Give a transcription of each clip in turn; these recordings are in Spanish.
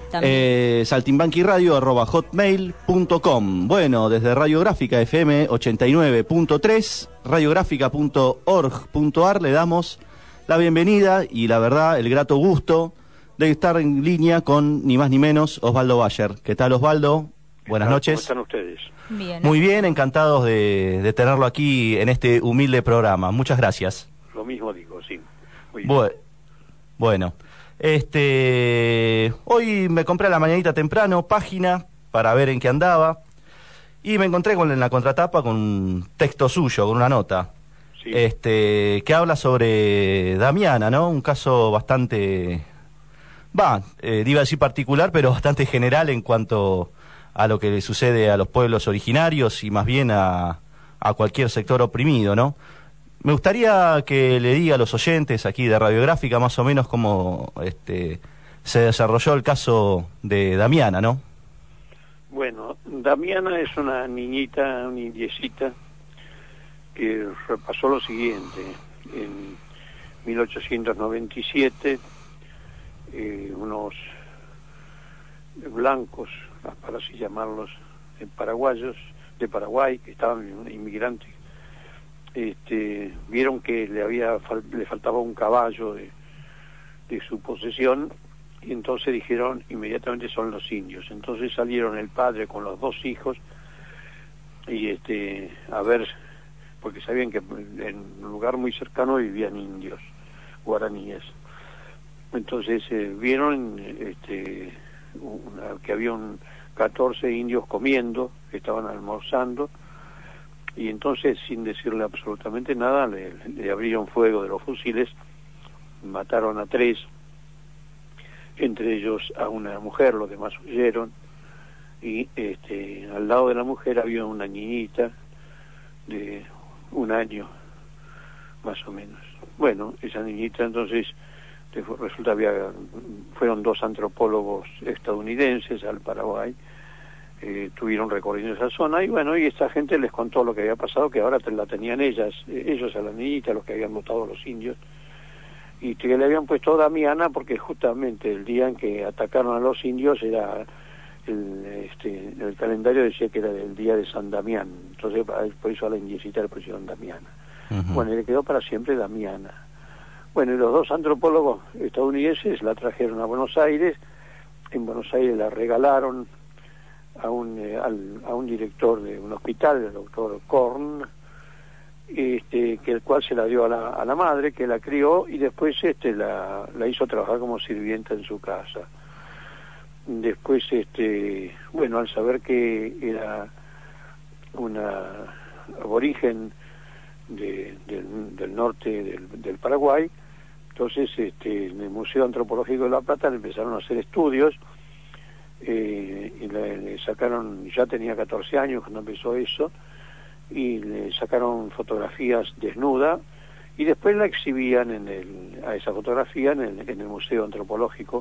saltimbanquiradio@hotmail.com. Bueno, desde Radiográfica FM 89.3, radiográfica.org.ar le damos la bienvenida y la verdad, el grato gusto de estar en línea con ni más ni menos Osvaldo Bayer. ¿Qué tal, Osvaldo? Buenas noches. ¿Cómo están ustedes? Bien. Muy bien, encantados de tenerlo aquí en este humilde programa. Muchas gracias. Lo mismo digo, sí. Muy bien. Bueno, hoy me compré a la mañanita temprano página para ver en qué andaba y me encontré en la contratapa con un texto suyo, con una nota, Sí. Que habla sobre Damiana, ¿no? Un caso bastante, iba a decir particular, pero bastante general en cuanto a lo que le sucede a los pueblos originarios y más bien a cualquier sector oprimido, ¿no? Me gustaría que le diga a los oyentes aquí de Radiográfica más o menos cómo se desarrolló el caso de Damiana, ¿no? Bueno, Damiana es una niñita, una indiecita, que repasó lo siguiente. En 1897, unos blancos, para así llamarlos, paraguayos, de Paraguay, que estaban inmigrantes, vieron que le faltaba un caballo de su posesión, y entonces dijeron inmediatamente son los indios. Entonces salieron el padre con los dos hijos y a ver, porque sabían que en un lugar muy cercano vivían indios guaraníes. Entonces vieron que había 14 indios comiendo, que estaban almorzando, y entonces, sin decirle absolutamente nada, le abrieron fuego de los fusiles, mataron a 3, entre ellos a una mujer, los demás huyeron, y al lado de la mujer había una niñita de 1 año, más o menos. Bueno, esa niñita entonces, resulta fueron 2 antropólogos estadounidenses al Paraguay, tuvieron recorrido esa zona, y bueno, y esta gente les contó lo que había pasado, que ahora la tenían ellos a la niñita, los que habían votado los indios, y que le habían puesto Damiana porque justamente el día en que atacaron a los indios era el calendario decía que era el día de San Damián, entonces por eso a la indiecita le pusieron Damiana. Uh-huh. Bueno, y le quedó para siempre Damiana. Bueno, y los 2 antropólogos estadounidenses la trajeron a Buenos Aires, en Buenos Aires la regalaron a un director de un hospital, el doctor Korn, que el cual se la dio a la madre, que la crió, y después la hizo trabajar como sirvienta en su casa. Después, bueno, al saber que era una aborigen del norte del Paraguay, entonces en el Museo Antropológico de La Plata le empezaron a hacer estudios, y le sacaron, ya tenía 14 años cuando empezó eso, y le sacaron fotografías desnuda, y después la exhibían a esa fotografía en el Museo Antropológico,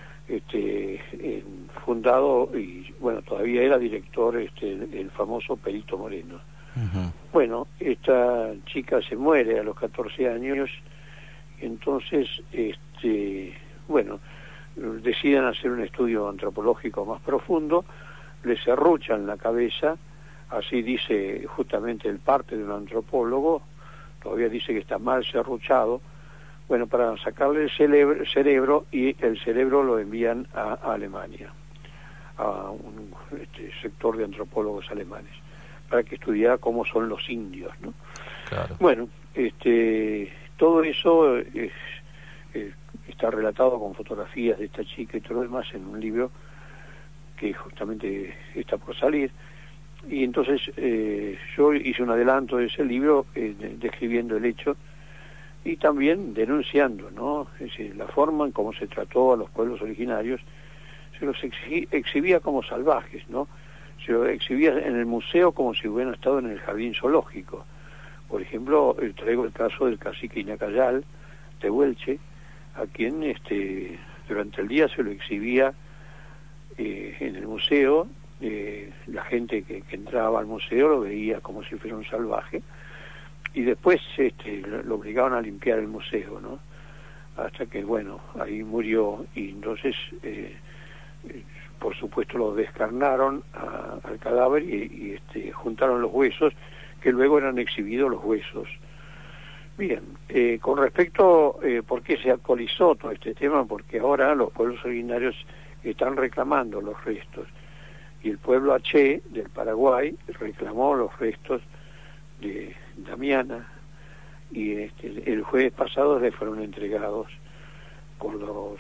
fundado, y bueno, todavía era director el famoso Perito Moreno. Uh-huh. Bueno, esta chica se muere a los 14 años, y entonces, bueno, deciden hacer un estudio antropológico más profundo, le serruchan la cabeza, así dice justamente el parte de un antropólogo, todavía dice que está mal serruchado, bueno, para sacarle el cerebro, y el cerebro lo envían a Alemania, a un sector de antropólogos alemanes, para que estudiara cómo son los indios, ¿no? Claro. Bueno, todo eso está relatado con fotografías de esta chica y todo lo demás en un libro que justamente está por salir, y entonces yo hice un adelanto de ese libro describiendo el hecho y también denunciando, ¿no? Es decir, la forma en cómo se trató a los pueblos originarios, se los exhibía como salvajes, ¿no? Se los exhibía en el museo como si hubieran estado en el jardín zoológico. Por ejemplo, traigo el caso del cacique Inacayal, Tehuelche, a quien durante el día se lo exhibía en el museo. La gente que entraba al museo lo veía como si fuera un salvaje, y después lo obligaban a limpiar el museo, ¿no? Hasta que, bueno, ahí murió, y entonces por supuesto lo descarnaron al cadáver y juntaron los huesos, que luego eran exhibidos los huesos. Bien, con respecto, ¿por qué se actualizó todo este tema? Porque ahora los pueblos originarios están reclamando los restos, y el pueblo Aché del Paraguay reclamó los restos de Damiana, y el jueves pasado le fueron entregados por los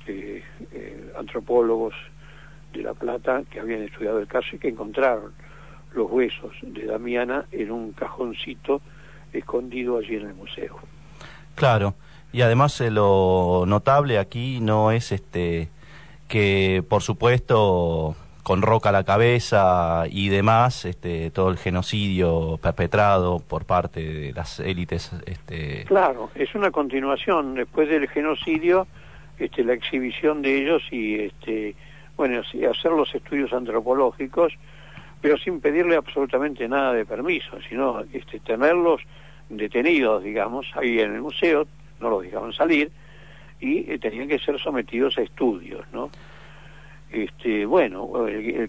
antropólogos de La Plata que habían estudiado el caso y que encontraron los huesos de Damiana en un cajoncito escondido allí en el museo. Claro, y además lo notable aquí no es que por supuesto con Roca a la cabeza y demás, todo el genocidio perpetrado por parte de las élites. Claro, es una continuación después del genocidio, la exhibición de ellos y bueno, sí, hacer los estudios antropológicos, pero sin pedirle absolutamente nada de permiso, sino tenerlos detenidos, digamos, ahí en el museo, no los dejaban salir y tenían que ser sometidos a estudios, ¿no? Bueno, el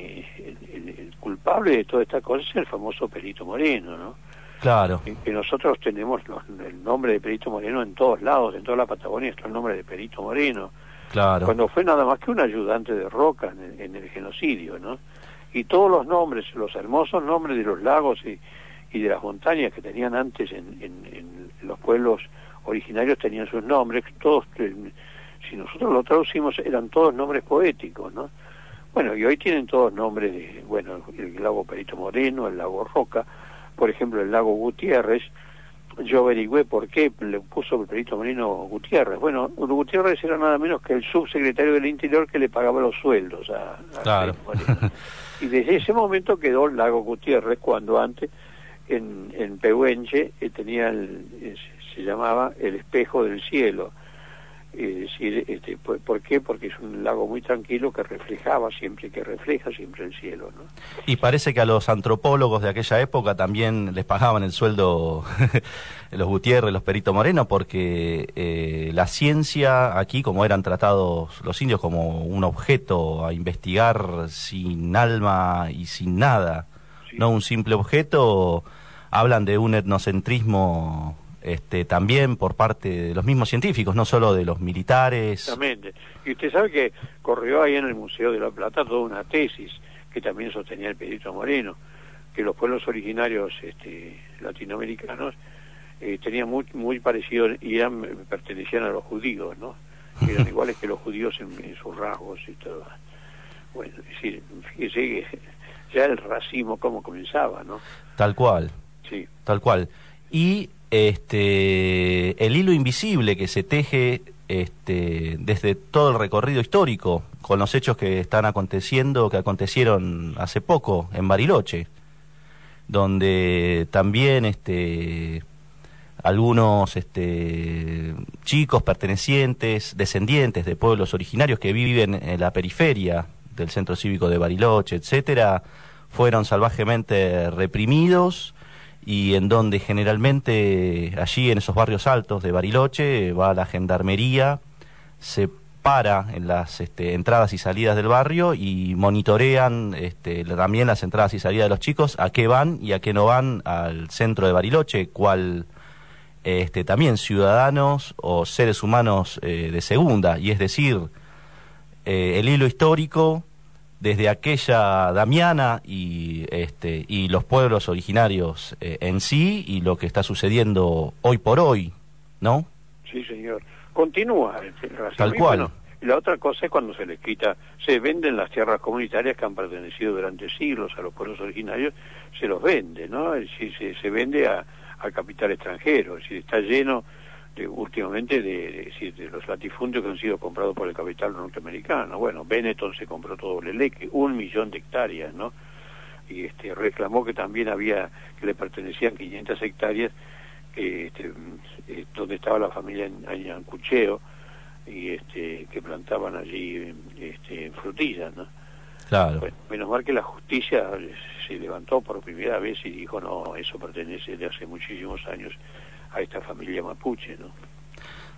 culpable de toda esta cosa es el famoso Perito Moreno, ¿no? Claro. Que nosotros tenemos el nombre de Perito Moreno en todos lados, en toda la Patagonia está el nombre de Perito Moreno. Claro. Cuando fue nada más que un ayudante de Roca en el genocidio, ¿no? Y todos los nombres, los hermosos nombres de los lagos y de las montañas que tenían antes en los pueblos originarios tenían sus nombres, todos, si nosotros lo traducimos, eran todos nombres poéticos, ¿no? Bueno, y hoy tienen todos nombres de, bueno, el lago Perito Moreno, el lago Roca, por ejemplo, el lago Gutiérrez. Yo averigüé por qué le puso el Perito Moreno Gutiérrez. Bueno, Gutiérrez era nada menos que el subsecretario del Interior que le pagaba los sueldos a claro. Perito Moreno. Y desde ese momento quedó el lago Gutiérrez, cuando antes en Pehuenche se llamaba el espejo del cielo. Es decir, ¿por qué? Porque es un lago muy tranquilo que refleja siempre el cielo, ¿no? Y parece que a los antropólogos de aquella época también les pagaban el sueldo los Gutiérrez, los Perito Moreno, porque la ciencia aquí, como eran tratados los indios como un objeto a investigar sin alma y sin nada, sí, no un simple objeto, hablan de un etnocentrismo también por parte de los mismos científicos, no solo de los militares. Exactamente. Y usted sabe que corrió ahí en el Museo de La Plata toda una tesis que también sostenía el Perito Moreno, que los pueblos originarios latinoamericanos tenían muy parecido y pertenecían a los judíos, ¿no? Eran iguales que los judíos en sus rasgos y todo. Bueno, es decir, fíjese que ya el racismo cómo comenzaba, ¿no? Tal cual. Sí. Tal cual. Y el hilo invisible que se teje desde todo el recorrido histórico con los hechos que están aconteciendo, que acontecieron hace poco en Bariloche, donde también algunos chicos descendientes de pueblos originarios que viven en la periferia del centro cívico de Bariloche, etcétera, fueron salvajemente reprimidos, y en donde generalmente allí en esos barrios altos de Bariloche va la gendarmería, se para en las entradas y salidas del barrio y monitorean también las entradas y salidas de los chicos, a qué van y a qué no van al centro de Bariloche, cual también ciudadanos o seres humanos de segunda, y es decir, el hilo histórico desde aquella Damiana y los pueblos originarios en sí, y lo que está sucediendo hoy por hoy, ¿no? Sí, señor. Continúa el racismo. Tal cual. Bueno, y la otra cosa es cuando se les quita, se venden las tierras comunitarias que han pertenecido durante siglos a los pueblos originarios, se los vende, ¿no? Es decir, se vende al capital extranjero, es decir, está lleno últimamente de los latifundios que han sido comprados por el capital norteamericano. Bueno, Benetton se compró todo Leleque, 1 millón de hectáreas, ¿no? Y reclamó que también que le pertenecían 500 hectáreas donde estaba la familia en Ancucheo, y que plantaban allí frutillas, ¿no? Claro. Bueno, menos mal que la justicia se levantó por primera vez y dijo, no, eso pertenece de hace muchísimos años a esta familia mapuche, ¿no?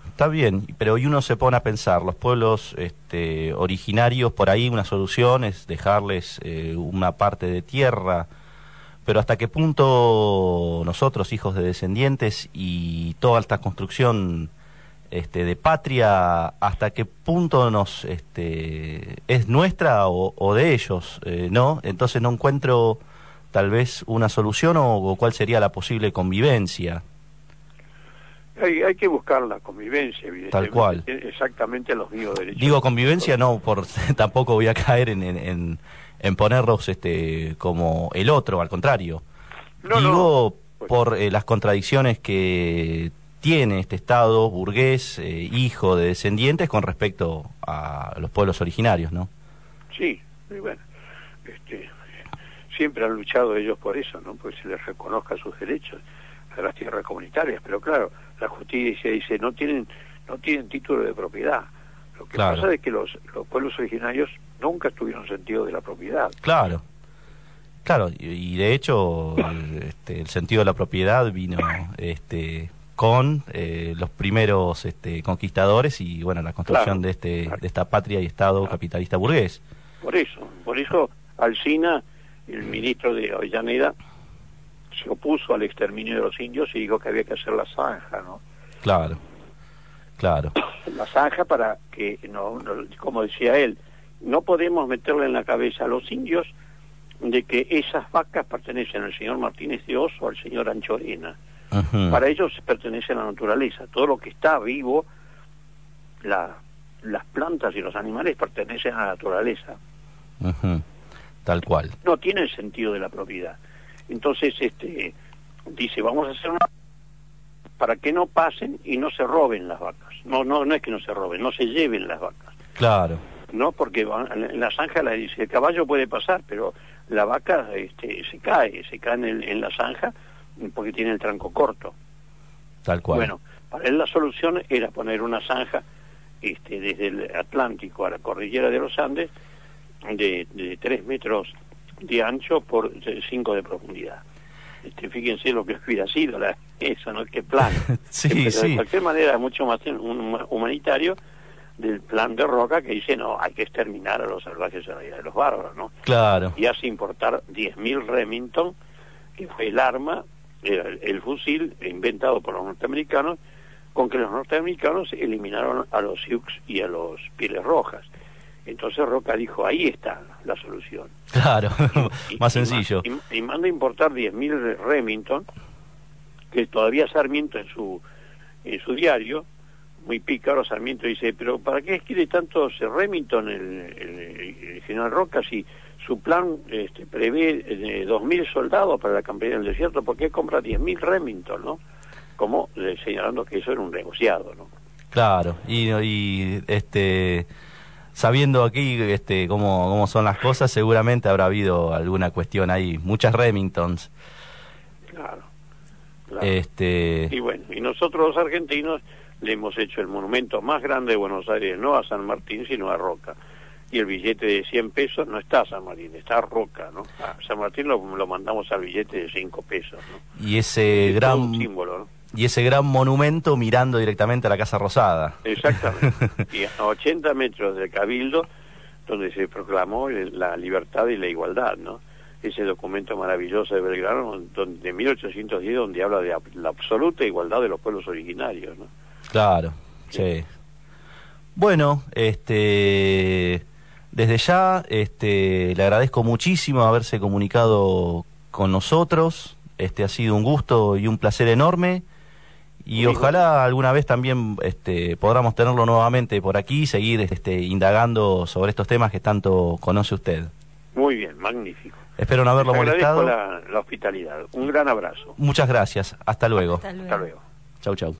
Está bien, pero y uno se pone a pensar, los pueblos originarios, por ahí una solución es dejarles una parte de tierra, pero hasta qué punto nosotros, hijos de descendientes, y toda esta construcción de patria, hasta qué punto es nuestra o de ellos, ¿no? Entonces no encuentro tal vez una solución o cuál sería la posible convivencia. Hay que buscar la convivencia, evidentemente. Tal cual. Exactamente los mismos derechos. Digo convivencia, no, tampoco voy a caer en ponerlos como el otro, al contrario. No, Digo, pues, por las contradicciones que tiene este Estado burgués, hijo de descendientes, con respecto a los pueblos originarios, ¿no? Sí, y bueno, siempre han luchado ellos por eso, ¿no? Porque se les reconozca sus derechos a las tierras comunitarias, pero claro, la justicia dice no tienen título de propiedad. Lo que pasa es que los pueblos originarios nunca tuvieron sentido de la propiedad. Claro, y de hecho el sentido de la propiedad vino con los primeros conquistadores y bueno, la construcción de esta patria y Estado capitalista burgués. Por eso Alsina, el ministro de Avellaneda, se opuso al exterminio de los indios y dijo que había que hacer la zanja, ¿no? Claro. La zanja para que, no, como decía él, no podemos meterle en la cabeza a los indios de que esas vacas pertenecen al señor Martínez de Oz o al señor Anchorena. Uh-huh. Para ellos pertenece a la naturaleza. Todo lo que está vivo, las plantas y los animales pertenecen a la naturaleza. Uh-huh. Tal cual. No tienen sentido de la propiedad. Entonces, dice, vamos a hacer una para que no pasen y no se roben las vacas. No es que no se roben, no se lleven las vacas. Claro. No, porque en la zanja la dice, el caballo puede pasar, pero la vaca se cae en la zanja porque tiene el tranco corto. Tal cual. Bueno, para él la solución era poner una zanja desde el Atlántico a la cordillera de los Andes de 3 metros de ancho por 5 de profundidad. Fíjense lo que hubiera sido eso, ¿no? Qué plan. Sí, pero sí. De cualquier manera es mucho más humanitario del plan de Roca, que dice, no, hay que exterminar a los salvajes de los bárbaros, ¿no? Claro. Y hace importar 10.000 Remington, que fue el arma, el fusil inventado por los norteamericanos, con que los norteamericanos eliminaron a los Sioux y a los Pieles Rojas. Entonces Roca dijo, ahí está la solución. Claro, más sencillo. Y manda a importar 10.000 Remington, que todavía Sarmiento en su diario, muy pícaro, Sarmiento dice, pero ¿para qué quiere tanto Remington el general Roca si su plan prevé 2.000 soldados para la campaña del desierto? ¿Por qué compra 10.000 Remington, no? Como señalando que eso era un negociado, ¿no? Claro, y sabiendo aquí cómo son las cosas, seguramente habrá habido alguna cuestión ahí, muchas Remingtons. Claro. Y bueno, y nosotros los argentinos le hemos hecho el monumento más grande de Buenos Aires, no a San Martín, sino a Roca. Y el billete de 100 pesos no está a San Martín, está a Roca, ¿no? A San Martín lo mandamos al billete de 5 pesos, ¿no? Y ese gran un símbolo, ¿no? Y ese gran monumento mirando directamente a la Casa Rosada. Exactamente. Y a 80 metros del Cabildo, donde se proclamó la libertad y la igualdad, ¿no? Ese documento maravilloso de Belgrano, de 1810, donde habla de la absoluta igualdad de los pueblos originarios, ¿no? Claro, sí. Bueno, desde ya le agradezco muchísimo haberse comunicado con nosotros. Ha sido un gusto y un placer enorme. Y ojalá alguna vez también podamos tenerlo nuevamente por aquí y seguir indagando sobre estos temas que tanto conoce usted. Muy bien, magnífico. Espero no haberlo molestado. La hospitalidad. Un gran abrazo. Muchas gracias. Hasta luego. Hasta luego. Chau, chau.